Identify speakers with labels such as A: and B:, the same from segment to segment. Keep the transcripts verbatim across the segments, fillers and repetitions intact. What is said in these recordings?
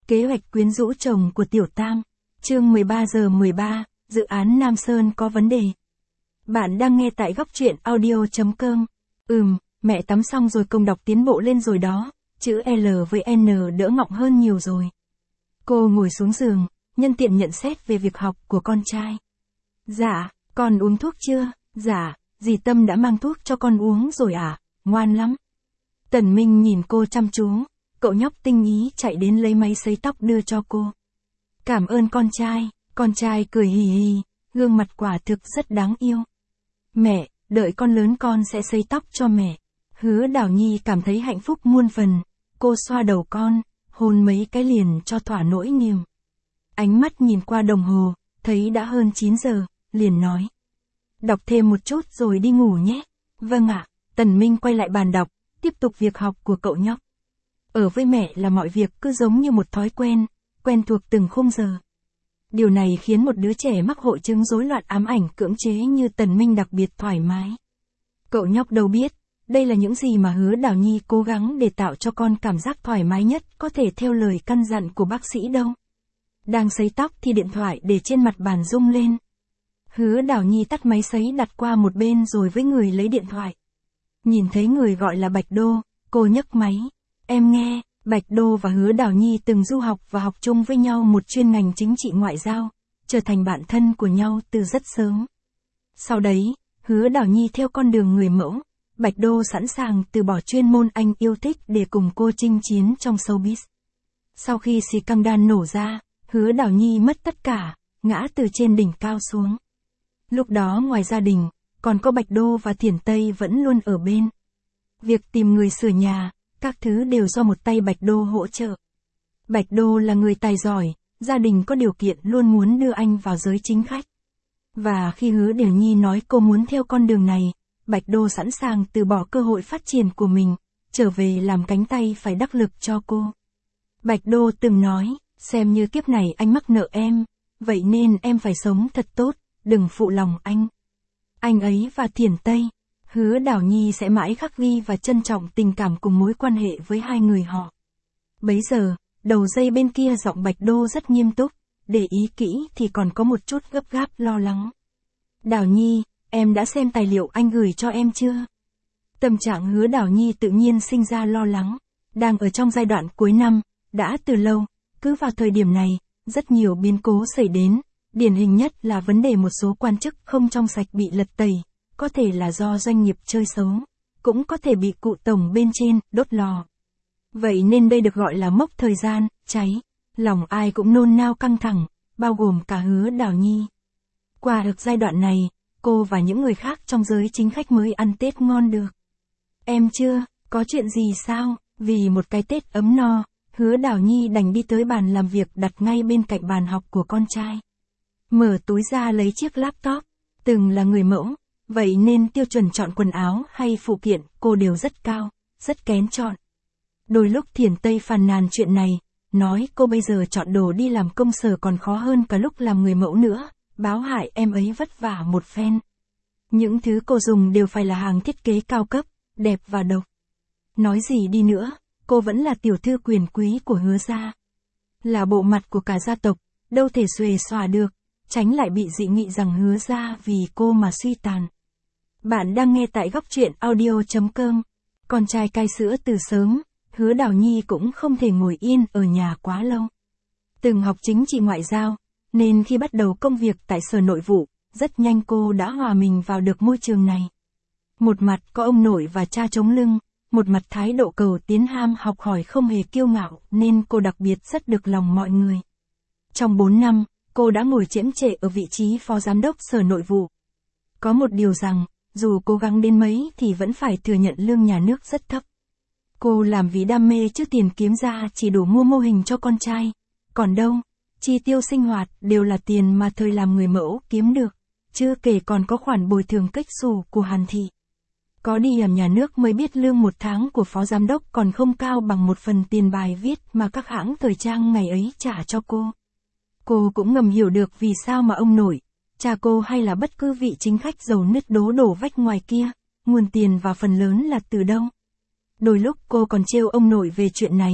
A: Kế hoạch quyến rũ chồng của Tiểu Tam. Chương mười ba giờ mười ba, dự án Nam Sơn có vấn đề. Bạn đang nghe tại góc truyện audio chấm com. Ừm, mẹ tắm xong rồi, công đọc tiến bộ lên rồi đó, chữ L với N đỡ ngọng hơn nhiều rồi. Cô ngồi xuống giường, nhân tiện nhận xét về việc học của con trai. Dạ, con uống thuốc chưa? Dạ, dì Tâm đã mang thuốc cho con uống rồi à, ngoan lắm. Tần Minh nhìn cô chăm chú, cậu nhóc tinh ý chạy đến lấy máy sấy tóc đưa cho cô. Cảm ơn con trai, con trai cười hì hì, gương mặt quả thực rất đáng yêu. Mẹ, đợi con lớn con sẽ sấy tóc cho mẹ. Hứa Đào Nhi cảm thấy hạnh phúc muôn phần, cô xoa đầu con, hôn mấy cái liền cho thỏa nỗi niềm. Ánh mắt nhìn qua đồng hồ, thấy đã hơn chín giờ, liền nói. Đọc thêm một chút rồi đi ngủ nhé. Vâng ạ, Tần Minh quay lại bàn đọc, tiếp tục việc học của cậu nhóc. Ở với mẹ là mọi việc cứ giống như một thói quen, quen thuộc từng khung giờ. Điều này khiến một đứa trẻ mắc hội chứng rối loạn ám ảnh cưỡng chế như Tần Minh đặc biệt thoải mái. Cậu nhóc đâu biết, đây là những gì mà Hứa Đào Nhi cố gắng để tạo cho con cảm giác thoải mái nhất có thể theo lời căn dặn của bác sĩ đâu. Đang sấy tóc thì điện thoại để trên mặt bàn rung lên. Hứa Đào Nhi tắt máy sấy đặt qua một bên rồi với người lấy điện thoại. Nhìn thấy người gọi là Bạch Đô, cô nhấc máy. Em nghe, Bạch Đô và Hứa Đào Nhi từng du học và học chung với nhau một chuyên ngành chính trị ngoại giao, trở thành bạn thân của nhau từ rất sớm. Sau đấy, Hứa Đào Nhi theo con đường người mẫu, Bạch Đô sẵn sàng từ bỏ chuyên môn anh yêu thích để cùng cô chinh chiến trong showbiz. Sau khi scandal nổ ra, Hứa Đào Nhi mất tất cả, ngã từ trên đỉnh cao xuống. Lúc đó ngoài gia đình, còn có Bạch Đô và Thiển Tây vẫn luôn ở bên. Việc tìm người sửa nhà, các thứ đều do một tay Bạch Đô hỗ trợ. Bạch Đô là người tài giỏi, gia đình có điều kiện luôn muốn đưa anh vào giới chính khách. Và khi Hứa Đào Nhi nói cô muốn theo con đường này, Bạch Đô sẵn sàng từ bỏ cơ hội phát triển của mình, trở về làm cánh tay phải đắc lực cho cô. Bạch Đô từng nói, xem như kiếp này anh mắc nợ em, vậy nên em phải sống thật tốt, đừng phụ lòng anh. Anh ấy và Thiển Tây, Hứa Đào Nhi sẽ mãi khắc ghi và trân trọng tình cảm cùng mối quan hệ với hai người họ. Bấy giờ, đầu dây bên kia giọng Bạch Đô rất nghiêm túc, để ý kỹ thì còn có một chút gấp gáp lo lắng. Đào Nhi, em đã xem tài liệu anh gửi cho em chưa? Tâm trạng Hứa Đào Nhi tự nhiên sinh ra lo lắng, đang ở trong giai đoạn cuối năm, đã từ lâu, cứ vào thời điểm này, rất nhiều biến cố xảy đến, điển hình nhất là vấn đề một số quan chức không trong sạch bị lật tẩy, có thể là do doanh nghiệp chơi xấu, cũng có thể bị cụ tổng bên trên đốt lò. Vậy nên đây được gọi là mốc thời gian, cháy, lòng ai cũng nôn nao căng thẳng, bao gồm cả Hứa Đào Nhi. Qua được giai đoạn này, cô và những người khác trong giới chính khách mới ăn Tết ngon được. Em chưa, có chuyện gì sao? Vì một cái Tết ấm no, Hứa Đào Nhi đành đi tới bàn làm việc đặt ngay bên cạnh bàn học của con trai. Mở túi ra lấy chiếc laptop, từng là người mẫu, vậy nên tiêu chuẩn chọn quần áo hay phụ kiện cô đều rất cao, rất kén chọn. Đôi lúc Thiển Tây phàn nàn chuyện này, nói cô bây giờ chọn đồ đi làm công sở còn khó hơn cả lúc làm người mẫu nữa, báo hại em ấy vất vả một phen. Những thứ cô dùng đều phải là hàng thiết kế cao cấp, đẹp và độc. Nói gì đi nữa, cô vẫn là tiểu thư quyền quý của Hứa gia. Là bộ mặt của cả gia tộc, đâu thể xuề xòa được, tránh lại bị dị nghị rằng Hứa gia vì cô mà suy tàn. Bạn đang nghe tại góc truyện audio chấm com. Con trai cai sữa từ sớm, Hứa Đào Nhi cũng không thể ngồi yên ở nhà quá lâu. Từng học chính trị ngoại giao, nên khi bắt đầu công việc tại Sở Nội vụ, rất nhanh cô đã hòa mình vào được môi trường này. Một mặt có ông nội và cha chống lưng, một mặt thái độ cầu tiến ham học hỏi không hề kiêu ngạo nên cô đặc biệt rất được lòng mọi người. Trong bốn năm, cô đã ngồi chễm chệ ở vị trí phó giám đốc Sở Nội vụ. Có một điều rằng, dù cố gắng đến mấy thì vẫn phải thừa nhận lương nhà nước rất thấp. Cô làm vì đam mê chứ tiền kiếm ra chỉ đủ mua mô hình cho con trai. Còn đâu, chi tiêu sinh hoạt đều là tiền mà thời làm người mẫu kiếm được, chưa kể còn có khoản bồi thường cách xù của Hàn Thị. Có đi làm nhà nước mới biết lương một tháng của phó giám đốc còn không cao bằng một phần tiền bài viết mà các hãng thời trang ngày ấy trả cho cô. Cô cũng ngầm hiểu được vì sao mà ông nội, cha cô hay là bất cứ vị chính khách giàu nứt đố đổ vách ngoài kia, nguồn tiền vào phần lớn là từ đâu. Đôi lúc cô còn trêu ông nội về chuyện này,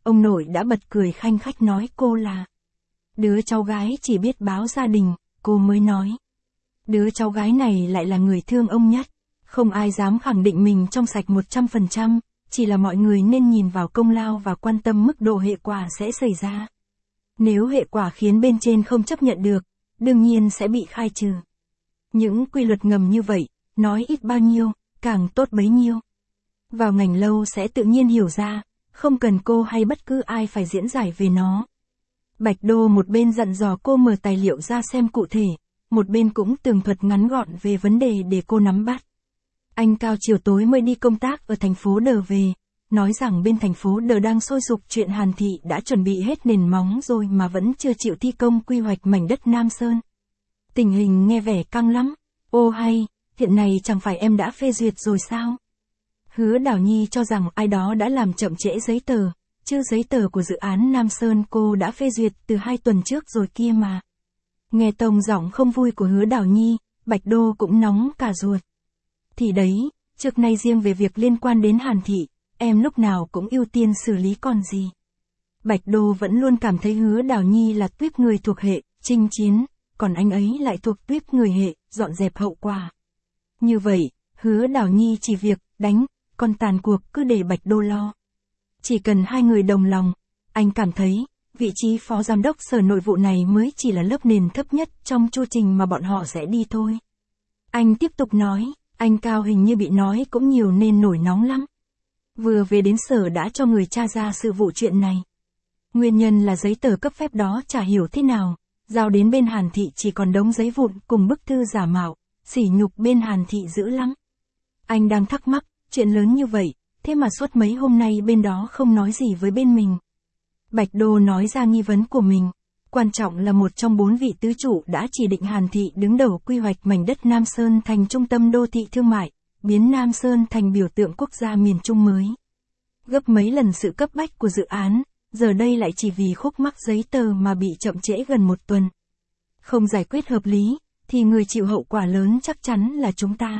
A: ông nội đã bật cười khanh khách nói cô là đứa cháu gái chỉ biết báo gia đình, cô mới nói. Đứa cháu gái này lại là người thương ông nhất, không ai dám khẳng định mình trong sạch một trăm phần trăm, chỉ là mọi người nên nhìn vào công lao và quan tâm mức độ hệ quả sẽ xảy ra. Nếu hệ quả khiến bên trên không chấp nhận được, đương nhiên sẽ bị khai trừ. Những quy luật ngầm như vậy, nói ít bao nhiêu, càng tốt bấy nhiêu. Vào ngành lâu sẽ tự nhiên hiểu ra, không cần cô hay bất cứ ai phải diễn giải về nó. Bạch Đô một bên dặn dò cô mở tài liệu ra xem cụ thể, một bên cũng tường thuật ngắn gọn về vấn đề để cô nắm bắt. Anh Cao chiều tối mới đi công tác ở thành phố Đờ về, nói rằng bên thành phố Đờ đang sôi sục chuyện Hàn Thị đã chuẩn bị hết nền móng rồi mà vẫn chưa chịu thi công quy hoạch mảnh đất Nam Sơn. Tình hình nghe vẻ căng lắm. Ô hay, hiện nay chẳng phải em đã phê duyệt rồi sao? Hứa Đào Nhi cho rằng ai đó đã làm chậm trễ giấy tờ, chứ giấy tờ của dự án Nam Sơn cô đã phê duyệt từ hai tuần trước rồi kia mà. Nghe tông giọng không vui của Hứa Đào Nhi, Bạch Đô cũng nóng cả ruột. Thì đấy, trước nay riêng về việc liên quan đến Hàn Thị, em lúc nào cũng ưu tiên xử lý còn gì. Bạch Đô vẫn luôn cảm thấy Hứa Đào Nhi là tuýp người thuộc hệ, chinh chiến, còn anh ấy lại thuộc tuýp người hệ, dọn dẹp hậu quả. Như vậy, Hứa Đào Nhi chỉ việc, đánh, còn tàn cuộc cứ để Bạch Đô lo. Chỉ cần hai người đồng lòng, anh cảm thấy, vị trí phó giám đốc sở nội vụ này mới chỉ là lớp nền thấp nhất trong chu trình mà bọn họ sẽ đi thôi. Anh tiếp tục nói, anh Cao hình như bị nói cũng nhiều nên nổi nóng lắm. Vừa về đến sở đã cho người tra ra sự vụ chuyện này. Nguyên nhân là giấy tờ cấp phép đó chả hiểu thế nào, giao đến bên Hàn Thị chỉ còn đống giấy vụn cùng bức thư giả mạo, sỉ nhục bên Hàn Thị dữ lắm. Anh đang thắc mắc, chuyện lớn như vậy, thế mà suốt mấy hôm nay bên đó không nói gì với bên mình. Bạch Đô nói ra nghi vấn của mình, quan trọng là một trong bốn vị tứ trụ đã chỉ định Hàn Thị đứng đầu quy hoạch mảnh đất Nam Sơn thành trung tâm đô thị thương mại, biến Nam Sơn thành biểu tượng quốc gia miền Trung mới. Gấp mấy lần sự cấp bách của dự án, giờ đây lại chỉ vì khúc mắc giấy tờ mà bị chậm trễ gần một tuần. Không giải quyết hợp lý, thì người chịu hậu quả lớn chắc chắn là chúng ta.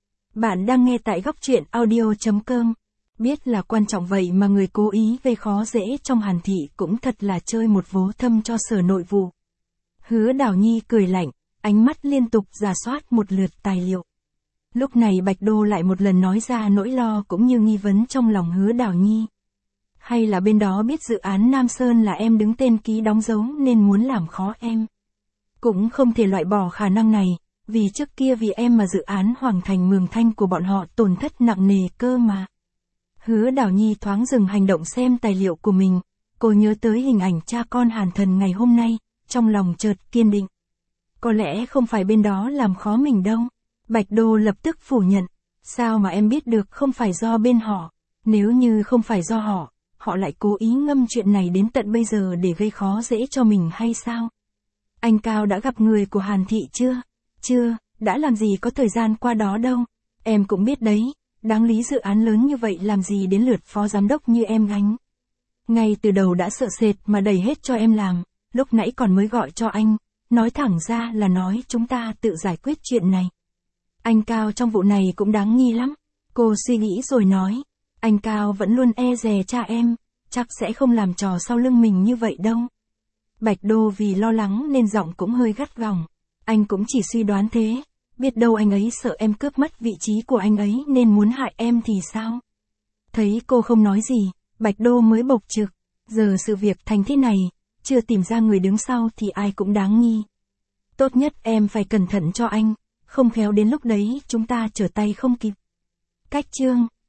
A: Bạn đang nghe tại góc truyện audio chấm com. Biết là quan trọng vậy mà người cố ý gây khó dễ trong Hàn Thị cũng thật là chơi một vố thâm cho sở nội vụ. Hứa Đào Nhi cười lạnh, ánh mắt liên tục rà soát một lượt tài liệu. Lúc này Bạch Đô lại một lần nói ra nỗi lo cũng như nghi vấn trong lòng Hứa Đào Nhi. Hay là bên đó biết dự án Nam Sơn là em đứng tên ký đóng dấu nên muốn làm khó em. Cũng không thể loại bỏ khả năng này, vì trước kia vì em mà dự án Hoàng Thành Mường Thanh của bọn họ tổn thất nặng nề cơ mà. Hứa Đào Nhi thoáng dừng hành động xem tài liệu của mình, cô nhớ tới hình ảnh cha con Hàn Thần ngày hôm nay, trong lòng chợt kiên định. Có lẽ không phải bên đó làm khó mình đâu. Bạch Đô lập tức phủ nhận, sao mà em biết được không phải do bên họ, nếu như không phải do họ, họ lại cố ý ngâm chuyện này đến tận bây giờ để gây khó dễ cho mình hay sao? Anh Cao đã gặp người của Hàn Thị chưa? Chưa, đã làm gì có thời gian qua đó đâu. Em cũng biết đấy, đáng lý dự án lớn như vậy làm gì đến lượt phó giám đốc như em gánh. Ngay từ đầu đã sợ sệt mà đẩy hết cho em làm, lúc nãy còn mới gọi cho anh, nói thẳng ra là nói chúng ta tự giải quyết chuyện này. Anh Cao trong vụ này cũng đáng nghi lắm. Cô suy nghĩ rồi nói, anh Cao vẫn luôn e dè cha em, chắc sẽ không làm trò sau lưng mình như vậy đâu. Bạch Đô vì lo lắng nên giọng cũng hơi gắt gỏng. Anh cũng chỉ suy đoán thế, biết đâu anh ấy sợ em cướp mất vị trí của anh ấy nên muốn hại em thì sao? Thấy cô không nói gì, Bạch Đô mới bộc trực. Giờ sự việc thành thế này, chưa tìm ra người đứng sau thì ai cũng đáng nghi. Tốt nhất em phải cẩn thận cho anh, không khéo đến lúc đấy chúng ta trở tay không kịp. Cách chương